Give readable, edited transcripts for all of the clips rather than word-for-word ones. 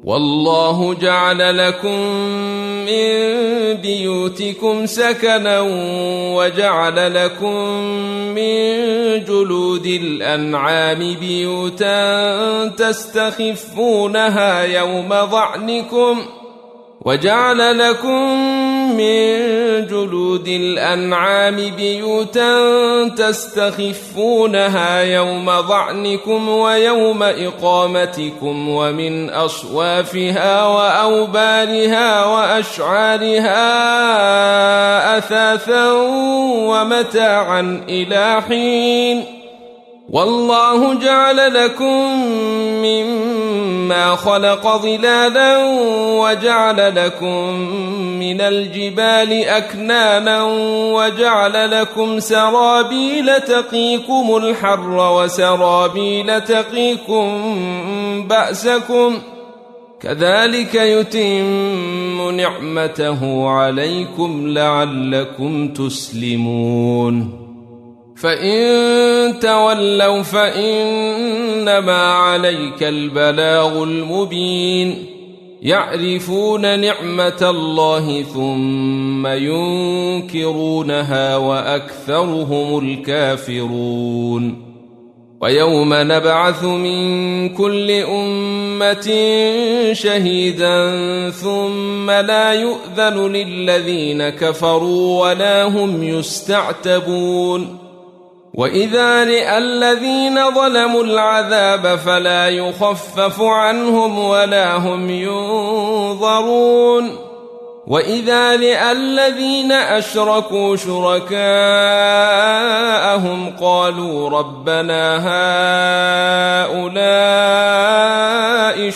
والله جعل لكم من بيوتكم سكنا وجعل لكم من جلود الأنعام بيوتا تستخفونها يوم ظعنكم وجعل لكم من جلود الأنعام بيوتا تستخفونها يوم ظعنكم ويوم إقامتكم ومن أصوافها وأوبارها وأشعارها أثاثا ومتاعا إلى حين والله جعل لكم مما خلق ظلالا وجعل لكم من الجبال أكنانا وجعل لكم سرابيل تقيكم الحر وسرابيل تقيكم بأسكم كذلك يتم نعمته عليكم لعلكم تسلمون فإن تولوا فإنما عليك البلاغ المبين يعرفون نعمة الله ثم ينكرونها وأكثرهم الكافرون ويوم نبعث من كل أمة شهيدا ثم لا يؤذن للذين كفروا ولا هم يستعتبون وإذا رأى الذين ظلموا العذاب فلا يخفف عنهم ولا هم ينظرون وإذا رأى الذين أشركوا شركاءهم قالوا ربنا هؤلاء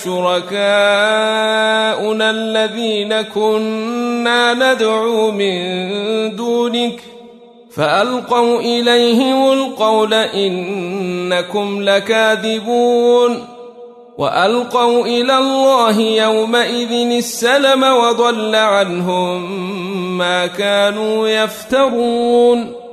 شركاؤنا الذين كنا ندعو من دونك فألقوا إليهم القول إنكم لكاذبون وألقوا إلى الله يومئذ السلم وضل عنهم ما كانوا يفترون